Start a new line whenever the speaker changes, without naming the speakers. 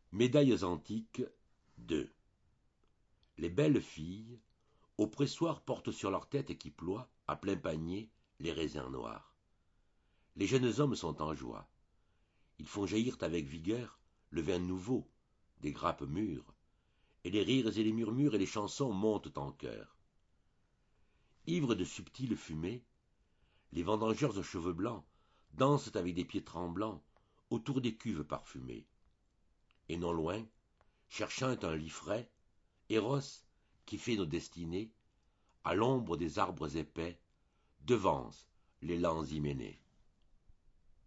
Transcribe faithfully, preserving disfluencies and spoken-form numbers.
Médailles antiques deux. Les belles filles, au pressoir, portent sur leur tête et qui ploie, à plein panier, les raisins noirs. Les jeunes hommes sont en joie. Ils font jaillir avec vigueur le vin nouveau, des grappes mûres, et les rires et les murmures et les chansons montent en chœur. Ivres de subtiles fumées, les vendangeurs aux cheveux blancs dansent avec des pieds tremblants autour des cuves parfumées. Et non loin, cherchant un lit frais, Eros, qui fait nos destinées, à l'ombre des arbres épais, devance les lents hyménées.